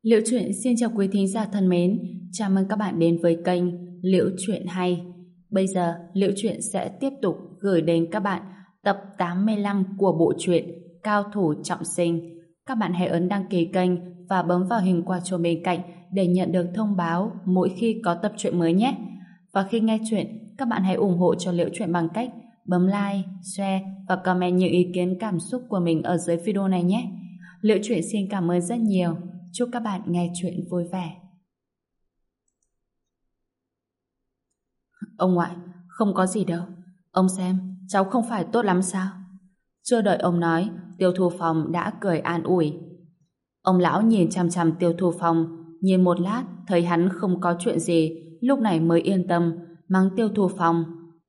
Liễu Chuyện xin chào quý thính giả thân mến, chào mừng các bạn đến với kênh Liễu Chuyện Hay. Bây giờ, Liễu Chuyện sẽ tiếp tục gửi đến các bạn tập 85 của bộ truyện Cao Thủ Trọng Sinh. Các bạn hãy ấn đăng ký kênh và bấm vào hình quả chuông bên cạnh để nhận được thông báo mỗi khi có tập truyện mới nhé. Và khi nghe chuyện, các bạn hãy ủng hộ cho Liễu Chuyện bằng cách bấm like, share và comment những ý kiến cảm xúc của mình ở dưới video này nhé. Liễu Chuyện xin cảm ơn rất nhiều. Chúc các bạn nghe chuyện vui vẻ. Ông ngoại, không có gì đâu. Ông xem, cháu không phải tốt lắm sao? Chưa đợi ông nói, Tiêu Thu Phong đã cười an ủi. Ông lão nhìn chằm chằm Tiêu Thu Phong, nhìn một lát thấy hắn không có chuyện gì, lúc này mới yên tâm, mắng Tiêu Thu Phong.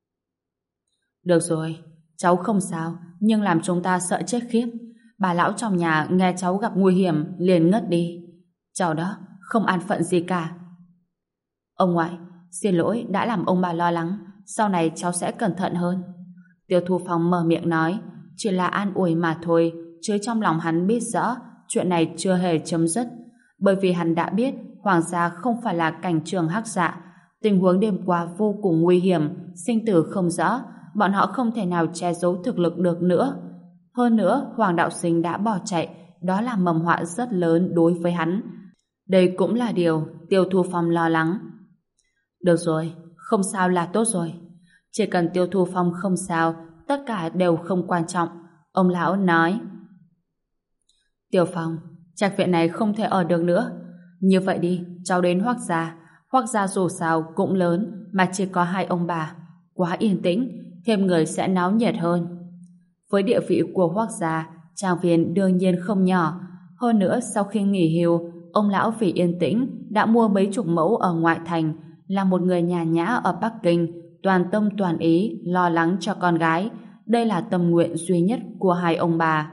Được rồi, cháu không sao, nhưng làm chúng ta sợ chết khiếp. Bà lão trong nhà nghe cháu gặp nguy hiểm liền ngất đi. Cháu đó, không an phận gì cả. Ông ngoại, xin lỗi đã làm ông bà lo lắng, sau này cháu sẽ cẩn thận hơn. Tiêu Thu Phong mở miệng nói, chỉ là an ủi mà thôi, chứ trong lòng hắn biết rõ chuyện này chưa hề chấm dứt, bởi vì hắn đã biết Hoàng gia không phải là cảnh trường hắc dạ, tình huống đêm qua vô cùng nguy hiểm, sinh tử không rõ, bọn họ không thể nào che giấu thực lực được nữa. Hơn nữa, Hoàng đạo sinh đã bỏ chạy, đó là mầm họa rất lớn đối với hắn. Đây cũng là điều Tiêu Thu Phong lo lắng. Được rồi, không sao là tốt rồi. Chỉ cần Tiêu Thu Phong không sao, tất cả đều không quan trọng. Ông lão nói. Tiêu Phong, trạch viện này không thể ở được nữa. Như vậy đi, cháu đến Hoắc gia. Hoắc gia dù sao cũng lớn, mà chỉ có hai ông bà. Quá yên tĩnh, thêm người sẽ náo nhiệt hơn. Với địa vị của Hoắc gia, trang viên đương nhiên không nhỏ. Hơn nữa, sau khi nghỉ hưu, ông lão vì yên tĩnh đã mua mấy chục mẫu ở ngoại thành, là một người nhàn nhã ở Bắc Kinh, toàn tâm toàn ý lo lắng cho con gái. Đây là tâm nguyện duy nhất của hai ông bà.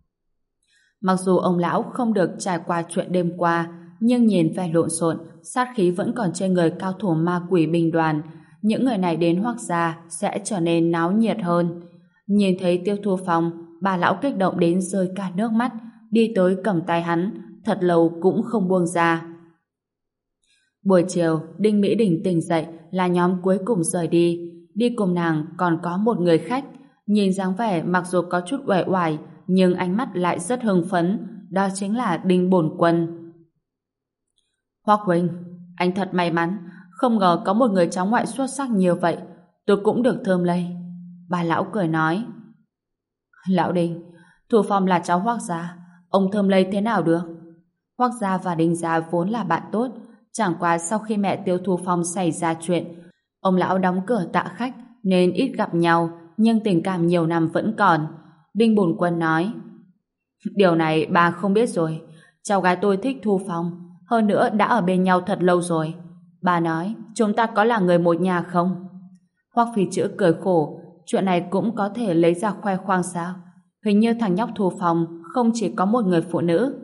Mặc dù ông lão không được trải qua chuyện đêm qua, nhưng nhìn vẻ lộn xộn, sát khí vẫn còn trên người cao thủ ma quỷ binh đoàn. Những người này đến Hoắc gia sẽ trở nên náo nhiệt hơn. Nhìn thấy Tiêu Thu Phong, bà lão kích động đến rơi cả nước mắt, đi tới cầm tay hắn, thật lâu cũng không buông ra. Buổi chiều, Đinh Mỹ Đình tỉnh dậy là nhóm cuối cùng rời đi. Đi cùng nàng còn có một người khách, nhìn dáng vẻ mặc dù có chút uể oải, nhưng ánh mắt lại rất hưng phấn, đó chính là Đinh Bổn Quân. Hoắc huynh, anh thật may mắn, không ngờ có một người cháu ngoại xuất sắc như vậy, tôi cũng được thơm lây. Bà lão cười nói. Lão Đinh, Thu Phong là cháu Hoắc gia, ông thơm lây thế nào được? Hoắc gia và Đinh gia vốn là bạn tốt, chẳng qua sau khi mẹ Tiêu Thu Phong xảy ra chuyện, ông lão đóng cửa tạ khách nên ít gặp nhau, nhưng tình cảm nhiều năm vẫn còn. Đinh Bổn Quân nói. Điều này bà không biết rồi, cháu gái tôi thích Thu Phong, hơn nữa đã ở bên nhau thật lâu rồi. Bà nói, chúng ta có là người một nhà không? Hoắc Phi Chữ cười khổ, chuyện này cũng có thể lấy ra khoe khoang sao? Hình như thằng nhóc Thu Phong không chỉ có một người phụ nữ.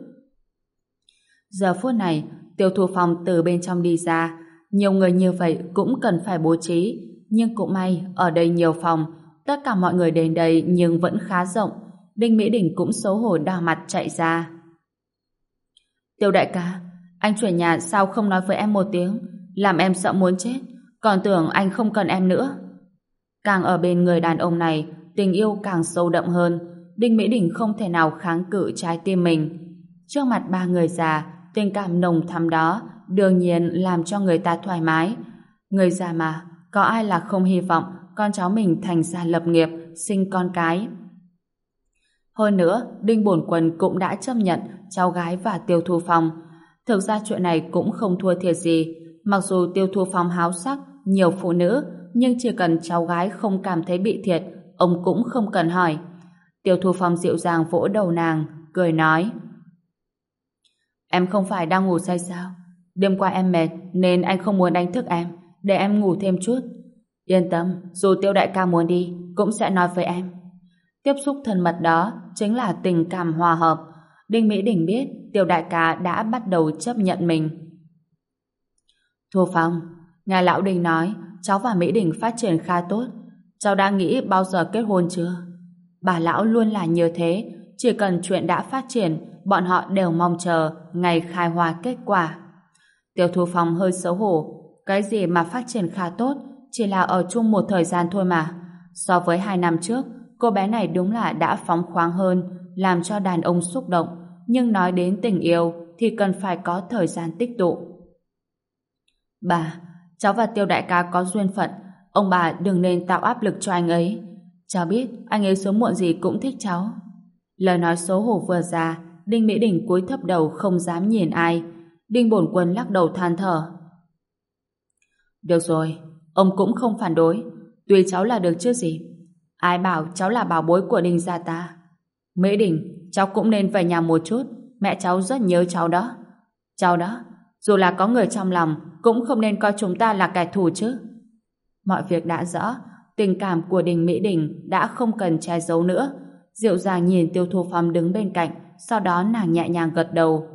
Giờ phút này, Tiêu Thu Phong từ bên trong đi ra, nhiều người như vậy cũng cần phải bố trí, nhưng cũng may ở đây nhiều phòng, tất cả mọi người đến đây nhưng vẫn khá rộng. Đinh Mỹ Đình cũng xấu hổ đỏ mặt chạy ra. Tiêu đại ca, anh chuyển nhà sao không nói với em một tiếng, làm em sợ muốn chết, còn tưởng anh không cần em nữa. Càng ở bên người đàn ông này, tình yêu càng sâu đậm hơn. Đinh Mỹ Đình không thể nào kháng cự trái tim mình. Trước mặt ba người già, tình cảm nồng thắm đó đương nhiên làm cho người ta thoải mái. Người già mà, có ai là không hy vọng con cháu mình thành gia lập nghiệp, sinh con cái. Hơn nữa, Đinh Bổn Quân cũng đã chấp nhận cháu gái và Tiêu Thu Phong. Thực ra chuyện này cũng không thua thiệt gì. Mặc dù Tiêu Thu Phong háo sắc, nhiều phụ nữ, nhưng chỉ cần cháu gái không cảm thấy bị thiệt, ông cũng không cần hỏi. Tiêu Thu Phong dịu dàng vỗ đầu nàng, cười nói. Em không phải đang ngủ say sao? Đêm qua em mệt nên anh không muốn đánh thức em, để em ngủ thêm chút. Yên tâm, dù Tiêu đại ca muốn đi cũng sẽ nói với em. Tiếp xúc thân mật đó chính là tình cảm hòa hợp. Đinh Mỹ Đình biết Tiêu đại ca đã bắt đầu chấp nhận mình. Thu Phong, nghe lão Đinh nói cháu và Mỹ Đình phát triển khá tốt, cháu đã nghĩ bao giờ kết hôn chưa? Bà lão luôn là như thế, chỉ cần chuyện đã phát triển bọn họ đều mong chờ ngày khai hoa kết quả. Tiêu Thu Phong hơi xấu hổ. Cái gì mà phát triển khá tốt, chỉ là ở chung một thời gian thôi mà. So với 2 năm trước, cô bé này đúng là đã phóng khoáng hơn, làm cho đàn ông xúc động. Nhưng nói đến tình yêu thì cần phải có thời gian tích tụ. Bà, cháu và Tiêu đại ca có duyên phận, ông bà đừng nên tạo áp lực cho anh ấy. Cháu biết anh ấy sớm muộn gì cũng thích cháu. Lời nói xấu hổ vừa ra, Đinh Mỹ Đình cúi thấp đầu không dám nhìn ai. Đinh Bổn Quân lắc đầu than thở. Được rồi, ông cũng không phản đối, tùy cháu là được chứ gì. Ai bảo cháu là bảo bối của Đinh gia ta. Mỹ Đình, cháu cũng nên về nhà một chút, mẹ cháu rất nhớ cháu đó. Cháu đó, dù là có người trong lòng, cũng không nên coi chúng ta là kẻ thù chứ. Mọi việc đã rõ, tình cảm của Đinh Mỹ Đình đã không cần che giấu nữa. Dịu dàng nhìn Tiêu Thu Phong đứng bên cạnh, sau đó nàng nhẹ nhàng gật đầu.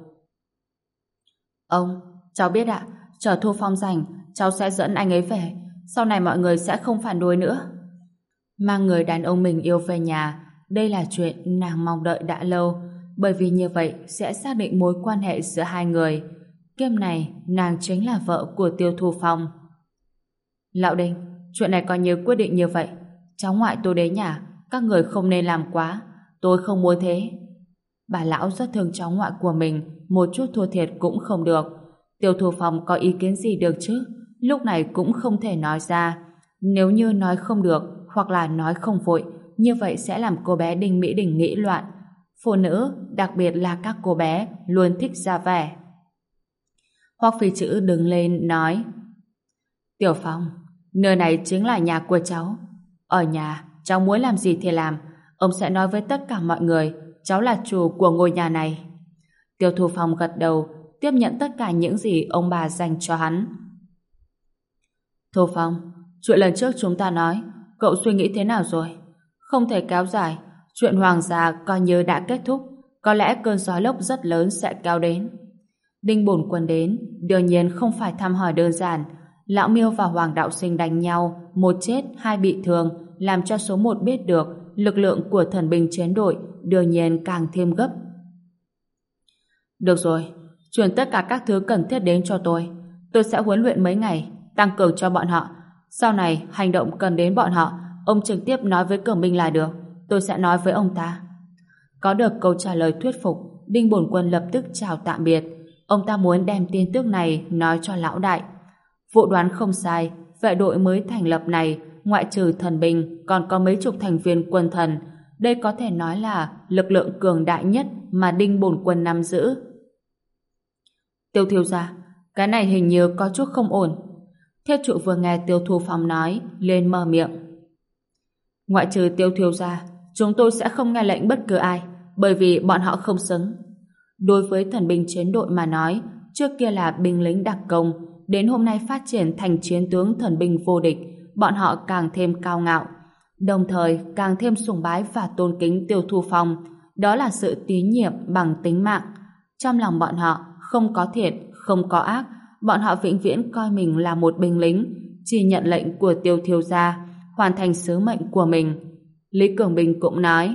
Ông, cháu biết ạ, chờ Thu Phong rảnh, cháu sẽ dẫn anh ấy về, sau này mọi người sẽ không phản đối nữa. Mang người đàn ông mình yêu về nhà, đây là chuyện nàng mong đợi đã lâu, bởi vì như vậy sẽ xác định mối quan hệ giữa hai người. Kiếp này, nàng chính là vợ của Tiêu Thu Phong. Lão Đinh, chuyện này coi như quyết định như vậy. Cháu ngoại tôi đến nhà, các người không nên làm quá, tôi không muốn thế. Bà lão rất thương cháu ngoại của mình, một chút thua thiệt cũng không được. Tiêu Thu Phong có ý kiến gì được chứ? Lúc này cũng không thể nói ra. Nếu như nói không được, hoặc là nói không vội, như vậy sẽ làm cô bé Đinh Mỹ Đình nghĩ loạn. Phụ nữ, đặc biệt là các cô bé, luôn thích ra vẻ. Hoắc Phi Chữ đứng lên nói: Tiểu Phong, nơi này chính là nhà của cháu. Ở nhà, cháu muốn làm gì thì làm. Ông sẽ nói với tất cả mọi người cháu là chủ của ngôi nhà này. Tiêu Thu Phong gật đầu, tiếp nhận tất cả những gì ông bà dành cho hắn. Thu Phong, chuyện lần trước chúng ta nói, cậu suy nghĩ thế nào rồi? Không thể kéo dài, chuyện hoàng gia coi như đã kết thúc, có lẽ cơn gió lốc rất lớn sẽ kéo đến. Đinh Bổn Quân đến, đương nhiên không phải thăm hỏi đơn giản. Lão Miêu và Hoàng Đạo Sinh đánh nhau, một chết hai bị thương, làm cho số một biết được lực lượng của thần binh chiến đội đương nhiên càng thêm gấp. Được rồi, chuyển tất cả các thứ cần thiết đến cho tôi. Tôi sẽ huấn luyện mấy ngày, tăng cường cho bọn họ. Sau này, hành động cần đến bọn họ, ông trực tiếp nói với Cường Minh là được. Tôi sẽ nói với ông ta. Có được câu trả lời thuyết phục, Đinh Bổn Quân lập tức chào tạm biệt. Ông ta muốn đem tin tức này nói cho lão đại. Vụ đoán không sai, vệ đội mới thành lập này, ngoại trừ thần binh, còn có mấy chục thành viên quân thần. Đây có thể nói là lực lượng cường đại nhất mà Đinh Bổn Quân nắm giữ. Tiêu thiếu gia, cái này hình như có chút không ổn. Thiết trụ vừa nghe Tiêu Thu Phong nói, lên mở miệng. Ngoại trừ Tiêu thiếu gia, chúng tôi sẽ không nghe lệnh bất cứ ai, bởi vì bọn họ không xứng. Đối với thần binh chiến đội mà nói, trước kia là binh lính đặc công, đến hôm nay phát triển thành chiến tướng thần binh vô địch, bọn họ càng thêm cao ngạo, đồng thời càng thêm sùng bái và tôn kính Tiêu Thu Phong. Đó là sự tín nhiệm bằng tính mạng. Trong lòng bọn họ không có thiện, không có ác, bọn họ vĩnh viễn coi mình là một binh lính, chỉ nhận lệnh của Tiêu thiếu gia, hoàn thành sứ mệnh của mình. Lý Cường Bình cũng nói: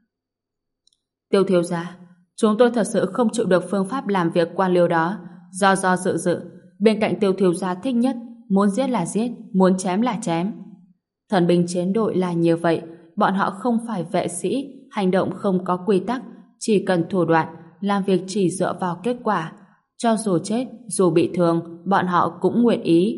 Tiêu thiếu gia, chúng tôi thật sự không chịu được phương pháp làm việc quan liêu đó, do dự. Bên cạnh Tiêu thiếu gia thích nhất, muốn giết là giết, muốn chém là chém. Thần binh chiến đội là như vậy, bọn họ không phải vệ sĩ, hành động không có quy tắc, chỉ cần thủ đoạn, làm việc chỉ dựa vào kết quả. Cho dù chết, dù bị thương, bọn họ cũng nguyện ý.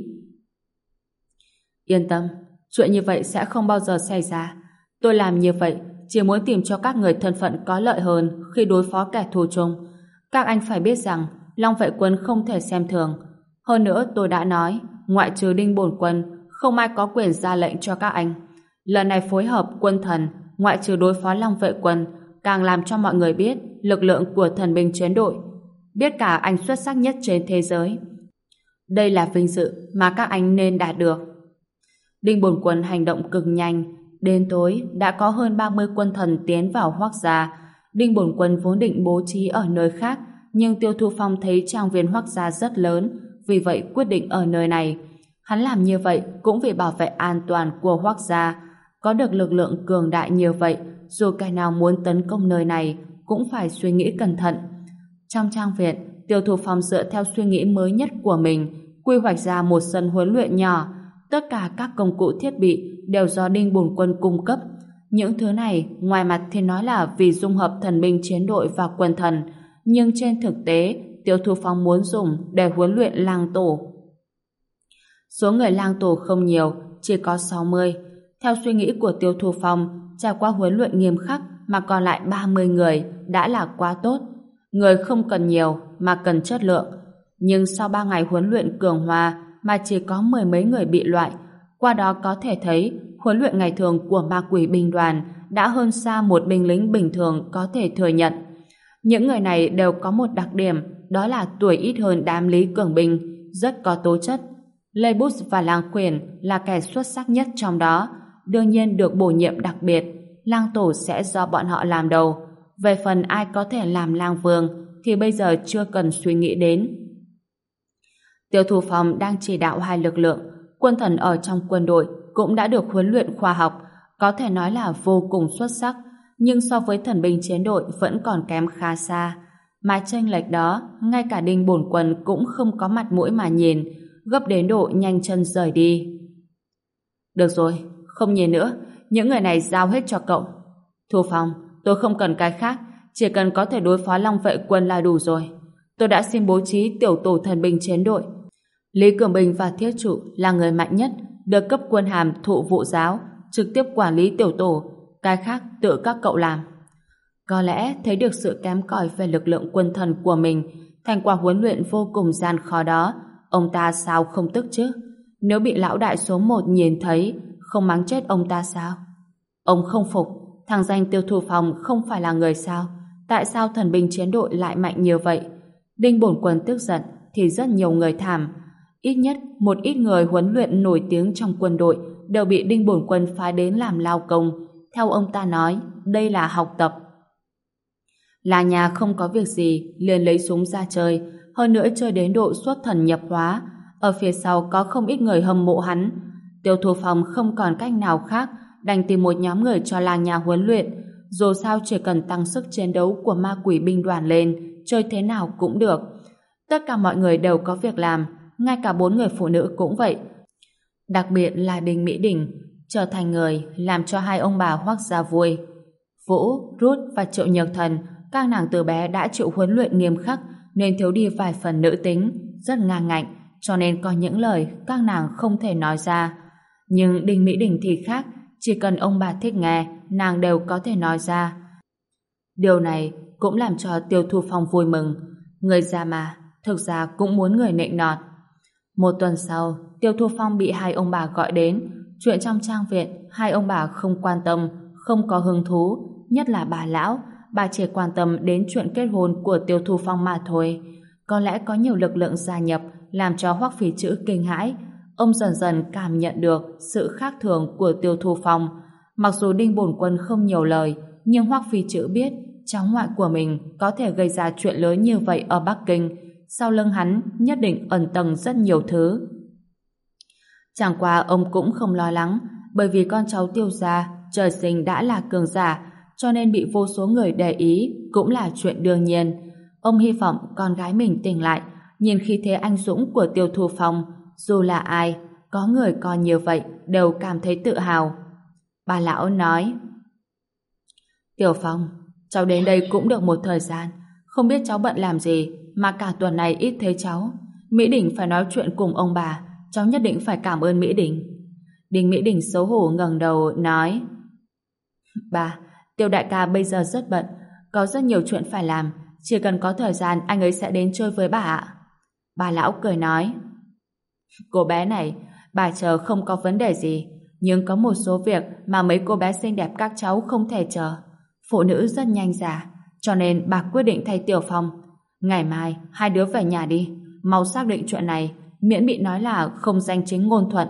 Yên tâm, chuyện như vậy sẽ không bao giờ xảy ra. Tôi làm như vậy chỉ muốn tìm cho các người thân phận có lợi hơn khi đối phó kẻ thù chung. Các anh phải biết rằng Long Vệ Quân không thể xem thường. Hơn nữa tôi đã nói, ngoại trừ Đinh Bổn Quân, không ai có quyền ra lệnh cho các anh. Lần này phối hợp quân thần, ngoại trừ đối phó Long Vệ Quân, càng làm cho mọi người biết lực lượng của thần binh chiến đội, biết cả anh xuất sắc nhất trên thế giới. Đây là vinh dự mà các anh nên đạt được. Đinh Bổn Quân hành động cực nhanh, đến tối đã có hơn 30 quân thần tiến vào Hoắc gia. Đinh Bổn Quân vốn định bố trí ở nơi khác, nhưng Tiêu Thu Phong thấy trang viên Hoắc gia rất lớn, vì vậy quyết định ở nơi này. Hắn làm như vậy cũng vì bảo vệ an toàn của Hoắc gia. Có được lực lượng cường đại như vậy, dù kẻ nào muốn tấn công nơi này cũng phải suy nghĩ cẩn thận. Trong trang viện, Tiêu Thu Phong dựa theo suy nghĩ mới nhất của mình, quy hoạch ra một sân huấn luyện nhỏ. Tất cả các công cụ thiết bị đều do Đinh Bổn Quân cung cấp. Những thứ này, ngoài mặt thì nói là vì dung hợp thần binh chiến đội và quân thần, nhưng trên thực tế, Tiêu Thu Phong muốn dùng để huấn luyện lang tổ. Số người lang tổ không nhiều, chỉ có 60. Theo suy nghĩ của Tiêu Thu Phong, trải qua huấn luyện nghiêm khắc mà còn lại 30 người đã là quá tốt. Người không cần nhiều mà cần chất lượng. Nhưng sau 3 ngày huấn luyện cường hóa mà chỉ có 10 mấy người bị loại, qua đó có thể thấy huấn luyện ngày thường của ma quỷ binh đoàn đã hơn xa một binh lính bình thường có thể thừa nhận. Những người này đều có một đặc điểm, đó là tuổi ít hơn đám Lý Cường Binh, rất có tố chất. Lê Bút và Lang Khuyển là kẻ xuất sắc nhất trong đó, đương nhiên được bổ nhiệm đặc biệt. Lang tổ sẽ do bọn họ làm đầu. Về phần ai có thể làm lang vương thì bây giờ chưa cần suy nghĩ đến. Tiêu Thu Phong đang chỉ đạo hai lực lượng. Quân thần ở trong quân đội cũng đã được huấn luyện khoa học, có thể nói là vô cùng xuất sắc, nhưng so với thần binh chiến đội vẫn còn kém khá xa. Mà chênh lệch đó, ngay cả Đinh Bổn Quân cũng không có mặt mũi mà nhìn, gấp đến độ nhanh chân rời đi. Được rồi, không nhìn nữa, những người này giao hết cho cậu. Thu Phong, tôi không cần cái khác, chỉ cần có thể đối phó Long Vệ quân là đủ rồi. Tôi đã xin bố trí tiểu tổ thần binh chiến đội. Lý Cường Bình và Thiết Trụ là người mạnh nhất, được cấp quân hàm thụ vụ giáo, trực tiếp quản lý tiểu tổ, cái khác tự các cậu làm. Có lẽ thấy được sự kém cỏi về lực lượng quân thần của mình, thành quả huấn luyện vô cùng gian khó đó, ông ta sao không tức chứ? Nếu bị lão đại số 1 nhìn thấy, không mắng chết ông ta sao? Ông không phục, thằng danh Tiêu Thu Phong không phải là người sao? Tại sao thần binh chiến đội lại mạnh như vậy? Đinh Bổn Quân tức giận thì rất nhiều người thảm. Ít nhất một ít người huấn luyện nổi tiếng trong quân đội đều bị Đinh Bổn Quân phái đến làm lao công. Theo ông ta nói, đây là học tập. Là nhà không có việc gì liền lấy súng ra chơi, hơn nữa chơi đến độ xuất thần nhập hóa. Ở phía sau có không ít người hâm mộ hắn. Tiêu Thu Phong không còn cách nào khác, đành tìm một nhóm người cho làng nhà huấn luyện. Dù sao chỉ cần tăng sức chiến đấu của ma quỷ binh đoàn lên, chơi thế nào cũng được. Tất cả mọi người đều có việc làm, ngay cả 4 người phụ nữ cũng vậy. Đặc biệt là Đinh Mỹ Đình, trở thành người làm cho hai ông bà Hoắc gia vui. Vũ, Rút và Triệu Nhược Thần, các nàng từ bé đã chịu huấn luyện nghiêm khắc nên thiếu đi vài phần nữ tính, rất ngang ngạnh, cho nên có những lời các nàng không thể nói ra. Nhưng Đinh Mỹ Đình thì khác, chỉ cần ông bà thích nghe, nàng đều có thể nói ra. Điều này cũng làm cho Tiêu Thu Phong vui mừng. Người già mà, thực ra cũng muốn người nịnh nọt. Một tuần sau, Tiêu Thu Phong bị hai ông bà gọi đến. Chuyện trong trang viện, hai ông bà không quan tâm, không có hứng thú, nhất là bà lão. Bà chỉ quan tâm đến chuyện kết hôn của Tiêu Thu Phong mà thôi. Có lẽ có nhiều lực lượng gia nhập làm cho Hoắc Phí Chữ kinh hãi. Ông dần dần cảm nhận được sự khác thường của Tiêu Thu Phong. Mặc dù Đinh Bổn Quân không nhiều lời, nhưng Hoắc Phí Chữ biết cháu ngoại của mình có thể gây ra chuyện lớn như vậy ở Bắc Kinh. Sau lưng hắn nhất định ẩn tầng rất nhiều thứ. Chẳng qua ông cũng không lo lắng, bởi vì con cháu Tiêu gia trời sinh đã là cường giả, cho nên bị vô số người để ý cũng là chuyện đương nhiên. Ông hy vọng con gái mình tỉnh lại, nhìn khí thế anh dũng của Tiêu Thu Phong, dù là ai, có người coi như vậy đều cảm thấy tự hào. Bà lão nói: Tiểu Phong, cháu đến đây cũng được một thời gian, không biết cháu bận làm gì mà cả tuần này ít thấy cháu. Mỹ Đình phải nói chuyện cùng ông bà, cháu nhất định phải cảm ơn Mỹ Đình. Đinh Mỹ Đình xấu hổ ngẩng đầu nói: Bà, Tiêu đại ca bây giờ rất bận, có rất nhiều chuyện phải làm, chỉ cần có thời gian anh ấy sẽ đến chơi với bà ạ. Bà lão cười nói: Cô bé này, bà chờ không có vấn đề gì, nhưng có một số việc mà mấy cô bé xinh đẹp các cháu không thể chờ. Phụ nữ rất nhanh già, cho nên bà quyết định thay Tiểu Phong. Ngày mai hai đứa về nhà đi, mau xác định chuyện này, miễn bị nói là không danh chính ngôn thuận.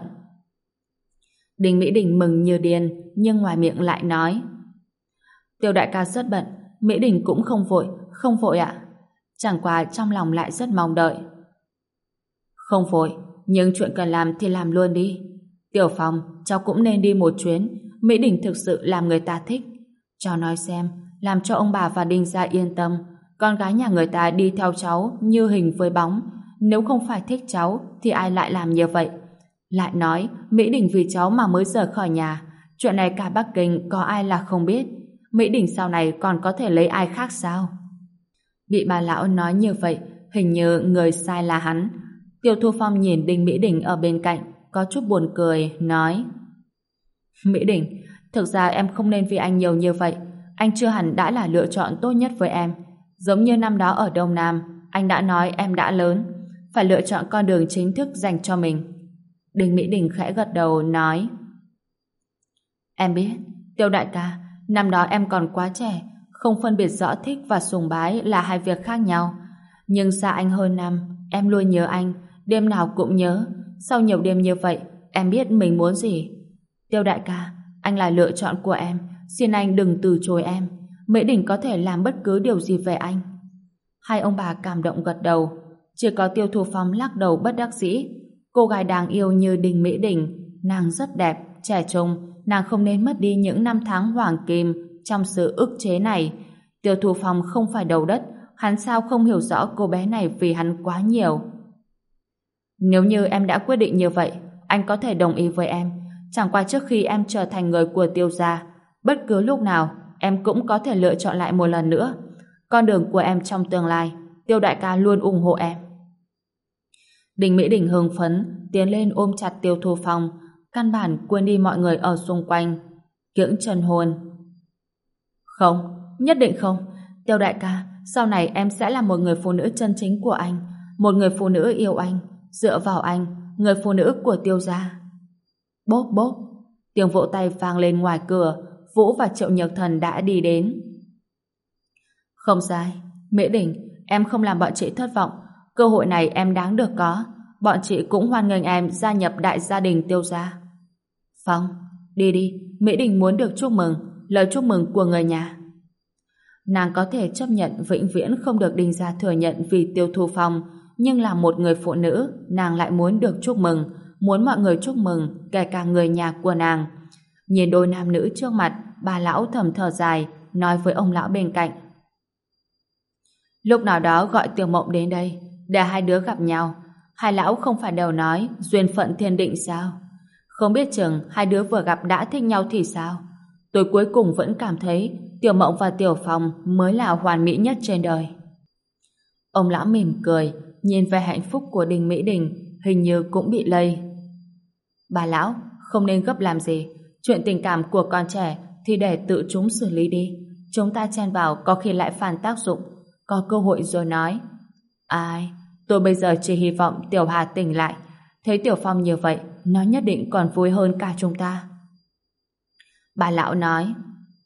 Đinh Mỹ Đình mừng như điên, nhưng ngoài miệng lại nói: Tiêu đại ca rất bận, Mỹ Đình cũng không vội ạ. Chẳng qua trong lòng lại rất mong đợi. Không vội, nhưng chuyện cần làm thì làm luôn đi. Tiểu Phong, cháu cũng nên đi một chuyến, Mỹ Đình thực sự làm người ta thích. Cháu nói xem, làm cho ông bà và Đinh gia yên tâm. Con gái nhà người ta đi theo cháu như hình với bóng. Nếu không phải thích cháu thì ai lại làm như vậy? Lại nói, Mỹ Đình vì cháu mà mới rời khỏi nhà. Chuyện này cả Bắc Kinh có ai là không biết. Mỹ Đình sau này còn có thể lấy ai khác sao? Bị bà lão nói như vậy, hình như người sai là hắn. Tiêu Thu Phong nhìn Đinh Mỹ Đình ở bên cạnh, có chút buồn cười, nói: Mỹ Đình, thực ra em không nên vì anh nhiều như vậy. Anh chưa hẳn đã là lựa chọn tốt nhất với em. Giống như năm đó ở Đông Nam, anh đã nói em đã lớn, phải lựa chọn con đường chính thức dành cho mình. Đinh Mỹ Đình khẽ gật đầu, nói: Em biết, Tiêu đại ca, năm đó em còn quá trẻ, không phân biệt rõ thích và sùng bái là hai việc khác nhau. Nhưng xa anh hơn năm, em luôn nhớ anh, đêm nào cũng nhớ. Sau nhiều đêm như vậy, em biết mình muốn gì. Tiêu đại ca, anh là lựa chọn của em, xin anh đừng từ chối em. Mỹ Đình có thể làm bất cứ điều gì về anh. Hai ông bà cảm động gật đầu. Chỉ có Tiêu Thu Phong lắc đầu bất đắc dĩ. Cô gái đáng yêu như Đinh Mỹ Đình, nàng rất đẹp, trẻ trung, nàng không nên mất đi những năm tháng hoàng kim trong sự ức chế này. Tiêu Thu Phong không phải đầu đất, hắn sao không hiểu rõ cô bé này vì hắn quá nhiều. Nếu như em đã quyết định như vậy, anh có thể đồng ý với em. Chẳng qua trước khi em trở thành người của Tiêu gia, bất cứ lúc nào em cũng có thể lựa chọn lại một lần nữa. Con đường của em trong tương lai, Tiêu đại ca luôn ủng hộ em. Đinh Mỹ Đình hưng phấn tiến lên ôm chặt Tiêu Thu Phong, căn bản quên đi mọi người ở xung quanh. Kiễng chân hôn. Không, nhất định không. Tiêu đại ca, sau này em sẽ là một người phụ nữ chân chính của anh, một người phụ nữ yêu anh, dựa vào anh, người phụ nữ của Tiêu gia. Bốp bốp, tiếng vỗ tay vang lên ngoài cửa. Vũ và Triệu Nhược Thần đã đi đến. Không sai, Mỹ Đình, em không làm bọn chị thất vọng. Cơ hội này em đáng được có. Bọn chị cũng hoan nghênh em gia nhập đại gia đình Tiêu gia. Phong, đi đi, Mỹ Đình muốn được chúc mừng, lời chúc mừng của người nhà. Nàng có thể chấp nhận vĩnh viễn không được Đinh gia thừa nhận vì Tiêu Thu Phong, nhưng là một người phụ nữ, nàng lại muốn được chúc mừng, muốn mọi người chúc mừng, kể cả người nhà của nàng. Nhìn đôi nam nữ trước mặt, bà lão thầm thở dài, nói với ông lão bên cạnh: Lúc nào đó gọi Tiểu Mộng đến đây, để hai đứa gặp nhau. Hai lão không phải đều nói duyên phận thiên định sao? Không biết chừng hai đứa vừa gặp đã thích nhau thì sao? Tôi cuối cùng vẫn cảm thấy Tiểu Mộng và Tiểu Phong mới là hoàn mỹ nhất trên đời. Ông lão mỉm cười, nhìn về hạnh phúc của Đinh Mỹ Đình, hình như cũng bị lây. Bà lão, không nên gấp làm gì. Chuyện tình cảm của con trẻ thì để tự chúng xử lý đi. Chúng ta chen vào có khi lại phản tác dụng. Có cơ hội rồi nói. Ai, tôi bây giờ chỉ hy vọng Tiểu Hà tỉnh lại. Thấy Tiểu Phong như vậy, nó nhất định còn vui hơn cả chúng ta. Bà lão nói.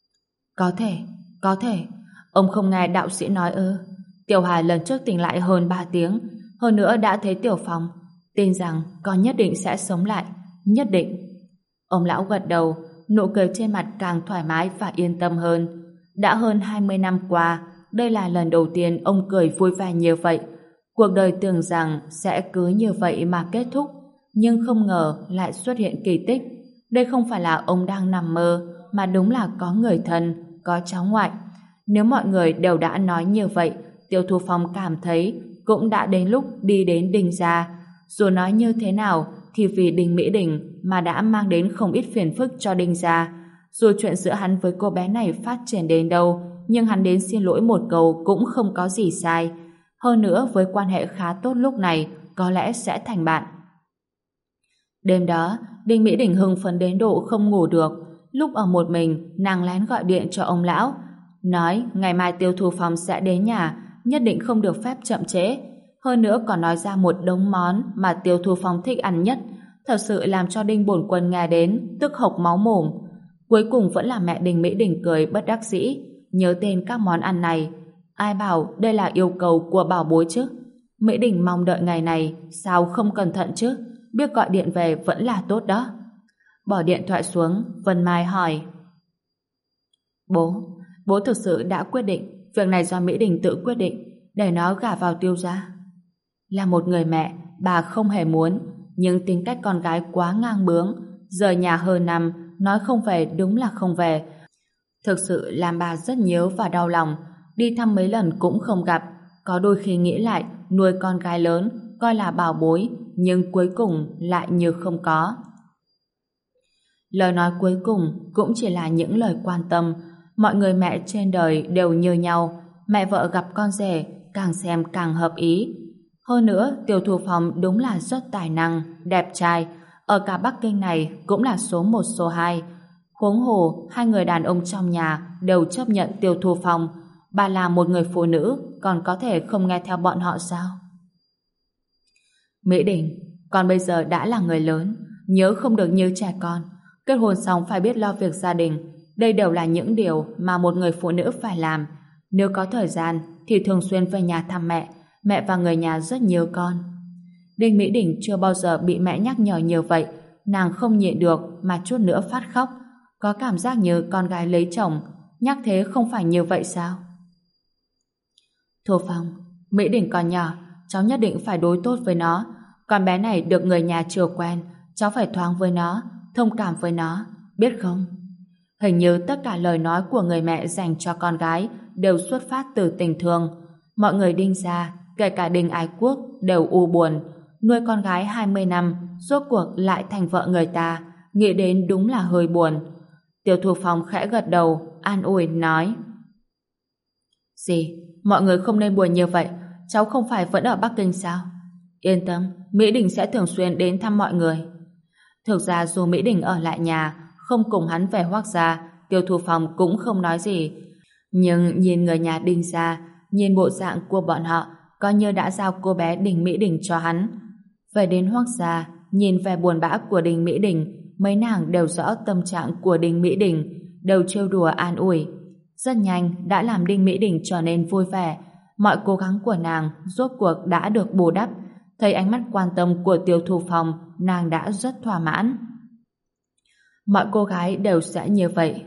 Có thể. Ông không nghe đạo sĩ nói ư? Tiểu Hà lần trước tỉnh lại hơn 3 tiếng, hơn nữa đã thấy Tiểu Phong, tin rằng con nhất định sẽ sống lại, nhất định. Ông lão gật đầu, nụ cười trên mặt càng thoải mái và yên tâm hơn. Đã hơn 20 năm qua, đây là lần đầu tiên ông cười vui vẻ như vậy. Cuộc đời tưởng rằng sẽ cứ như vậy mà kết thúc, nhưng không ngờ lại xuất hiện kỳ tích. Đây không phải là ông đang nằm mơ, mà đúng là có người thân, có cháu ngoại. Nếu mọi người đều đã nói như vậy, Tiêu Thu Phong cảm thấy cũng đã đến lúc đi đến Đinh gia. Dù nói như thế nào thì vì Đinh Mỹ Đình mà đã mang đến không ít phiền phức cho Đinh gia. Dù chuyện giữa hắn với cô bé này phát triển đến đâu, nhưng hắn đến xin lỗi một câu cũng không có gì sai. Hơn nữa với quan hệ khá tốt lúc này, có lẽ sẽ thành bạn. Đêm đó, Đinh Mỹ Đình hưng phấn đến độ không ngủ được. Lúc ở một mình, nàng lén gọi điện cho ông lão, nói ngày mai Tiêu Thu Phong sẽ đến nhà, nhất định không được phép chậm trễ. Hơn nữa còn nói ra một đống món mà Tiêu Thu Phong thích ăn nhất, thật sự làm cho Đinh Bổn Quân nghe đến tức hộc máu mồm. Cuối cùng vẫn là mẹ Đinh Mỹ Đình cười bất đắc dĩ, nhớ tên các món ăn này. Ai bảo đây là yêu cầu của bảo bối chứ? Mỹ Đình mong đợi ngày này, sao không cẩn thận chứ? Biết gọi điện về vẫn là tốt đó. Bỏ điện thoại xuống, Vân Mai hỏi: Bố thực sự đã quyết định việc này do Mỹ Đình tự quyết định để nó gả vào Tiêu gia. Là một người mẹ, bà không hề muốn, nhưng tính cách con gái quá ngang bướng, rời nhà hơn năm, nói không về đúng là không về. Thực sự làm bà rất nhớ và đau lòng. Đi thăm mấy lần cũng không gặp. Có đôi khi nghĩ lại, nuôi con gái lớn, coi là bảo bối, nhưng cuối cùng lại như không có. Lời nói cuối cùng cũng chỉ là những lời quan tâm. Mọi người mẹ trên đời đều như nhau. Mẹ vợ gặp con rể, càng xem càng hợp ý. Hơn nữa, Tiêu Thu Phong đúng là rất tài năng, đẹp trai. Ở cả Bắc Kinh này cũng là số 1 số 2. Huống hồ, hai người đàn ông trong nhà đều chấp nhận Tiêu Thu Phong. Bà là một người phụ nữ, còn có thể không nghe theo bọn họ sao? Mỹ Đình, con bây giờ đã là người lớn, nhớ không được như trẻ con. Kết hôn xong phải biết lo việc gia đình. Đây đều là những điều mà một người phụ nữ phải làm. Nếu có thời gian thì thường xuyên về nhà thăm mẹ. Mẹ và người nhà rất nhớ con. Đinh Mỹ Đình chưa bao giờ bị mẹ nhắc nhở như vậy. Nàng không nhịn được mà chút nữa phát khóc. Có cảm giác như con gái lấy chồng. Nhắc thế không phải như vậy sao? Thu Phong, Mỹ Đình còn nhỏ, cháu nhất định phải đối tốt với nó. Con bé này được người nhà chiều quen, cháu phải thoáng với nó, thông cảm với nó, biết không? Hình như tất cả lời nói của người mẹ dành cho con gái đều xuất phát từ tình thương. Mọi người Đinh gia, kể cả Đinh Ái Quốc, đều u buồn. Nuôi con gái 20 năm, rốt cuộc lại thành vợ người ta, nghĩ đến đúng là hơi buồn. Tiêu Thu Phong khẽ gật đầu, an ủi nói: Gì? Mọi người không nên buồn như vậy, cháu không phải vẫn ở Bắc Kinh sao? Yên tâm, Mỹ Đình sẽ thường xuyên đến thăm mọi người. Thực ra dù Mỹ Đình ở lại nhà, không cùng hắn về Hoác gia, Tiêu Thu Phong cũng không nói gì. Nhưng nhìn người nhà Đinh gia, nhìn bộ dạng của bọn họ, coi như đã giao cô bé Đinh Mỹ Đình cho hắn. Về đến Hoác gia, nhìn vẻ buồn bã của Đinh Mỹ Đình, mấy nàng đều rõ tâm trạng của Đinh Mỹ Đình, đều trêu đùa an ủi. Rất nhanh đã làm Đinh Mỹ Đình trở nên vui vẻ. Mọi cố gắng của nàng rốt cuộc đã được bù đắp. Thấy ánh mắt quan tâm của Tiêu Thu Phong, nàng đã rất thỏa mãn. Mọi cô gái đều sẽ như vậy.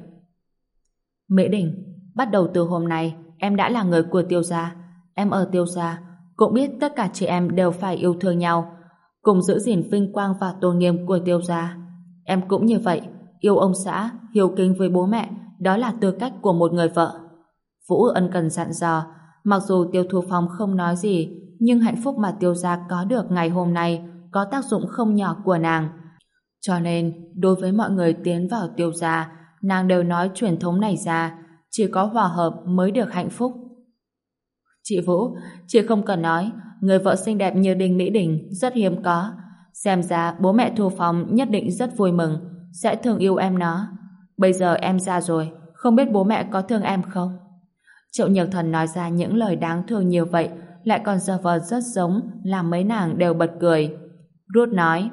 Mỹ Đình, bắt đầu từ hôm nay em đã là người của Tiêu gia. Em ở Tiêu gia cũng biết tất cả chị em đều phải yêu thương nhau, cùng giữ gìn vinh quang và tôn nghiêm của Tiêu gia. Em cũng như vậy, yêu ông xã, hiếu kính với bố mẹ, đó là tư cách của một người vợ. Vũ ân cần dặn dò. Mặc dù Tiêu Thu Phong không nói gì, nhưng hạnh phúc mà Tiêu gia có được ngày hôm nay có tác dụng không nhỏ của nàng. Cho nên, đối với mọi người tiến vào Tiêu gia, nàng đều nói truyền thống này ra, chỉ có hòa hợp mới được hạnh phúc. Chị Vũ, chị không cần nói, người vợ xinh đẹp như Đinh Mỹ Đình rất hiếm có. Xem ra bố mẹ Thu Phong nhất định rất vui mừng, sẽ thương yêu em nó. Bây giờ em ra rồi, không biết bố mẹ có thương em không? Triệu Nhược Thần nói ra những lời đáng thương như vậy, lại còn giả vờ rất giống, làm mấy nàng đều bật cười. Ruth nói: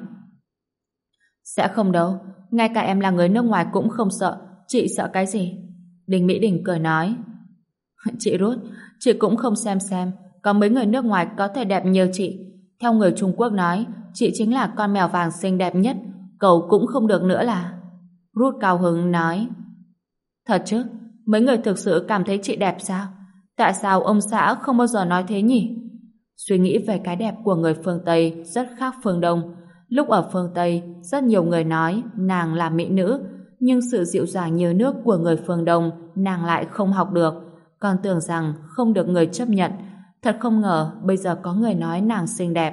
Sẽ không đâu, ngay cả em là người nước ngoài cũng không sợ, chị sợ cái gì? Đinh Mỹ Đình cười nói: Chị Ruth, chị cũng không xem, có mấy người nước ngoài có thể đẹp như chị. Theo người Trung Quốc nói, chị chính là con mèo vàng xinh đẹp nhất, cầu cũng không được nữa là. Ruth cao hứng nói: Thật chứ, mấy người thực sự cảm thấy chị đẹp sao? Tại sao ông xã không bao giờ nói thế nhỉ? Suy nghĩ về cái đẹp của người phương Tây rất khác phương Đông. Lúc ở phương Tây, rất nhiều người nói nàng là mỹ nữ, nhưng sự dịu dàng như nước của người phương Đông nàng lại không học được, còn tưởng rằng không được người chấp nhận. Thật không ngờ bây giờ có người nói nàng xinh đẹp.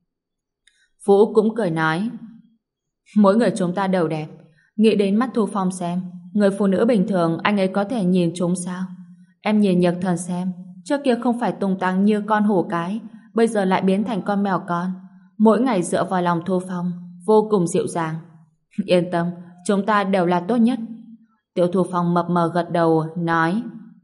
Vũ cũng cười nói: Mỗi người chúng ta đều đẹp. Nghĩ đến mắt Thu Phong xem, người phụ nữ bình thường anh ấy có thể nhìn chúng sao? Em nhìn Nhược Thần xem, trước kia không phải tung tăng như con hổ cái, bây giờ lại biến thành con mèo con. Mỗi ngày dựa vào lòng Thu Phong, vô cùng dịu dàng. Yên tâm, chúng ta đều là tốt nhất. Tiểu Thu Phong mập mờ gật đầu, nói: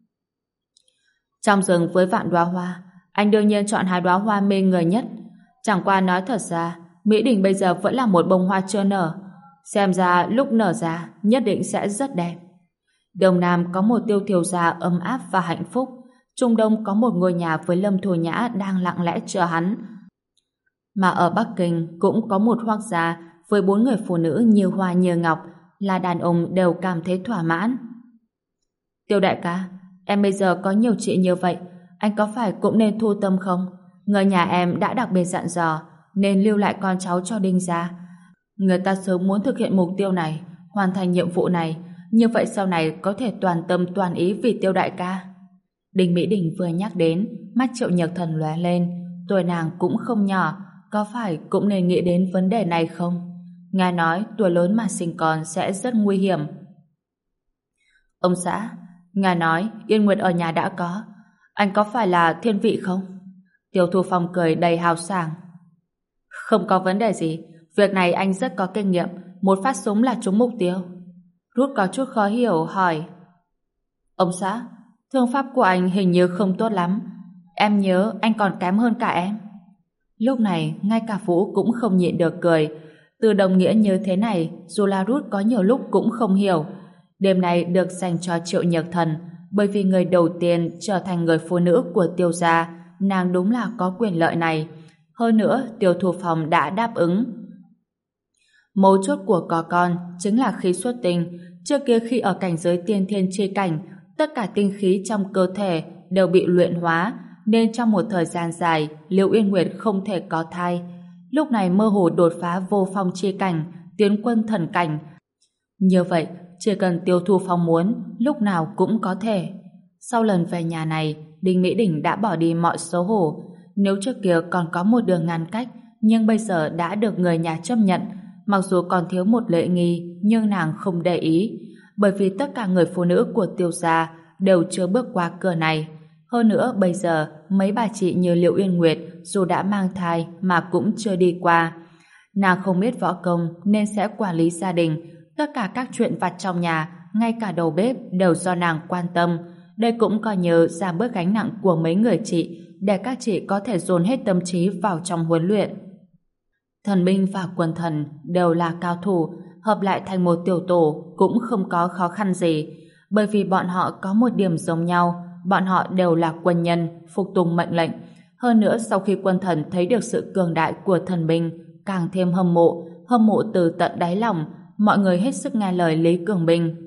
Trong rừng với vạn đóa hoa, anh đương nhiên chọn 2 đóa hoa mê người nhất. Chẳng qua nói thật ra, Mỹ Đình bây giờ vẫn là một bông hoa chưa nở. Xem ra lúc nở ra nhất định sẽ rất đẹp. Đông Nam có một Tiêu thiếu gia ấm áp và hạnh phúc. Trung Đông có một ngôi nhà với Lâm Thu Nhã đang lặng lẽ chờ hắn. Mà ở Bắc Kinh cũng có một Hoác gia với 4 người phụ nữ như hoa như ngọc, là đàn ông đều cảm thấy thỏa mãn. Tiêu đại ca, em bây giờ có nhiều chị như vậy, anh có phải cũng nên thu tâm không? Người nhà em đã đặc biệt dặn dò nên lưu lại con cháu cho Đinh gia. Người ta sớm muốn thực hiện mục tiêu này, hoàn thành nhiệm vụ này, như vậy sau này có thể toàn tâm toàn ý vì Tiêu đại ca. Đinh Mỹ Đình vừa nhắc đến, mắt Triệu Nhược Thần lóe lên, tuổi nàng cũng không nhỏ, có phải cũng nên nghĩ đến vấn đề này không? Nghe nói tuổi lớn mà sinh con sẽ rất nguy hiểm. Ông xã, ngài nói Yên Nguyệt ở nhà đã có, anh có phải là thiên vị không? Tiêu Thu Phong cười đầy hào sảng. Không có vấn đề gì, việc này anh rất có kinh nghiệm, một phát súng là trúng mục tiêu. Rút có chút khó hiểu hỏi. Ông xã, thương pháp của anh hình như không tốt lắm, em nhớ anh còn kém hơn cả em. Lúc này ngay cả Vũ cũng không nhịn được cười. Từ đồng nghĩa như thế này dù là Rút có nhiều lúc cũng không hiểu. Đêm này được dành cho Triệu Nhược Thần, bởi vì người đầu tiên trở thành người phụ nữ của Tiêu gia, nàng đúng là có quyền lợi này. Hơn nữa Tiêu Thu Phong đã đáp ứng. Mấu chốt của có con chính là khí xuất tinh. Trước kia khi ở cảnh giới tiên thiên chi cảnh, tất cả tinh khí trong cơ thể đều bị luyện hóa, nên trong một thời gian dài Liễu Yên Nguyệt không thể có thai. Lúc này mơ hồ đột phá vô phong chi cảnh, tiến quân thần cảnh. Như vậy chỉ cần Tiêu Thu Phong muốn, lúc nào cũng có thể. Sau lần về nhà này, Đinh Mỹ Đình đã bỏ đi mọi xấu hổ. Nếu trước kia còn có một đường ngăn cách, nhưng bây giờ đã được người nhà chấp nhận. Mặc dù còn thiếu một lễ nghi, nhưng nàng không để ý, bởi vì tất cả người phụ nữ của Tiêu gia đều chưa bước qua cửa này. Hơn nữa bây giờ mấy bà chị như Liễu Yên Nguyệt dù đã mang thai mà cũng chưa đi qua. Nàng không biết võ công nên sẽ quản lý gia đình, tất cả các chuyện vặt trong nhà, ngay cả đầu bếp đều do nàng quan tâm. Đây cũng coi như giảm bớt gánh nặng của mấy người chị, để các chị có thể dồn hết tâm trí vào trong huấn luyện. Thần binh và quần thần đều là cao thủ, hợp lại thành một tiểu tổ cũng không có khó khăn gì, bởi vì bọn họ có một điểm giống nhau, bọn họ đều là quân nhân, phục tùng mệnh lệnh. Hơn nữa sau khi quân thần thấy được sự cường đại của thần binh, càng thêm hâm mộ từ tận đáy lòng, mọi người hết sức nghe lời Lý Cường Binh.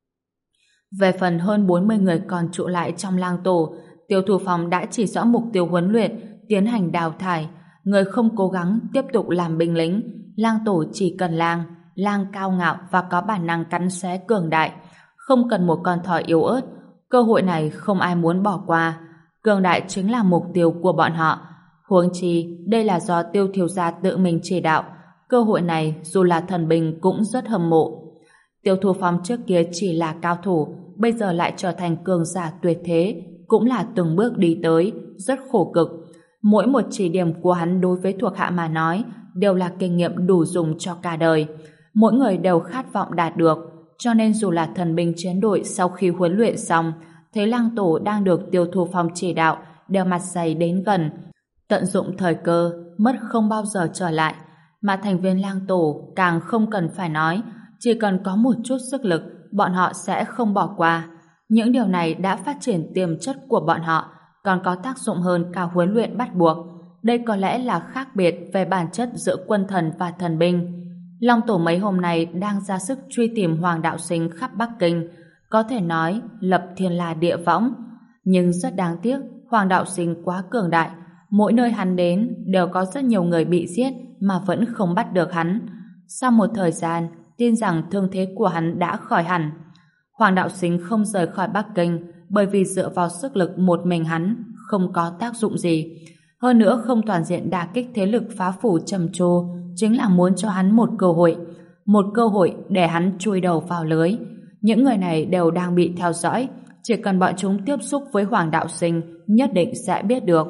Về phần hơn 40 người còn trụ lại trong lang tổ, Tiêu Thu Phong đã chỉ rõ mục tiêu huấn luyện, tiến hành đào thải. Người không cố gắng tiếp tục làm binh lính, lang tổ chỉ cần lang cao ngạo và có bản năng cắn xé cường đại, không cần một con thỏ yếu ớt. Cơ hội này không ai muốn bỏ qua. Cường đại chính là mục tiêu của bọn họ. Huống chi, đây là do Tiêu thiếu gia tự mình chỉ đạo. Cơ hội này dù là thần binh cũng rất hâm mộ. Tiêu Thu Phong trước kia chỉ là cao thủ, bây giờ lại trở thành cường giả tuyệt thế, cũng là từng bước đi tới, rất khổ cực. Mỗi một chỉ điểm của hắn đối với thuộc hạ mà nói đều là kinh nghiệm đủ dùng cho cả đời. Mỗi người đều khát vọng đạt được, cho nên dù là thần binh chiến đội sau khi huấn luyện xong, thấy lang tổ đang được Tiêu Thu Phong chỉ đạo, đều mặt dày đến gần, tận dụng thời cơ, mất không bao giờ trở lại. Mà thành viên lang tổ càng không cần phải nói, chỉ cần có một chút sức lực, bọn họ sẽ không bỏ qua. Những điều này đã phát triển tiềm chất của bọn họ, còn có tác dụng hơn cả huấn luyện bắt buộc. Đây có lẽ là khác biệt về bản chất giữa quân thần và thần binh. Long tổ mấy hôm nay đang ra sức truy tìm Hoàng đạo sinh khắp Bắc Kinh, có thể nói lập thiên la địa võng. Nhưng rất đáng tiếc, Hoàng đạo sinh quá cường đại, mỗi nơi hắn đến đều có rất nhiều người bị giết mà vẫn không bắt được hắn. Sau một thời gian, tin rằng thương thế của hắn đã khỏi hẳn. Hoàng đạo sinh không rời khỏi Bắc Kinh, bởi vì dựa vào sức lực một mình hắn không có tác dụng gì. Hơn nữa không toàn diện đả kích thế lực phá phủ trầm trồ, chính là muốn cho hắn một cơ hội để hắn chui đầu vào lưới. Những người này đều đang bị theo dõi, chỉ cần bọn chúng tiếp xúc với Hoàng đạo sinh nhất định sẽ biết được.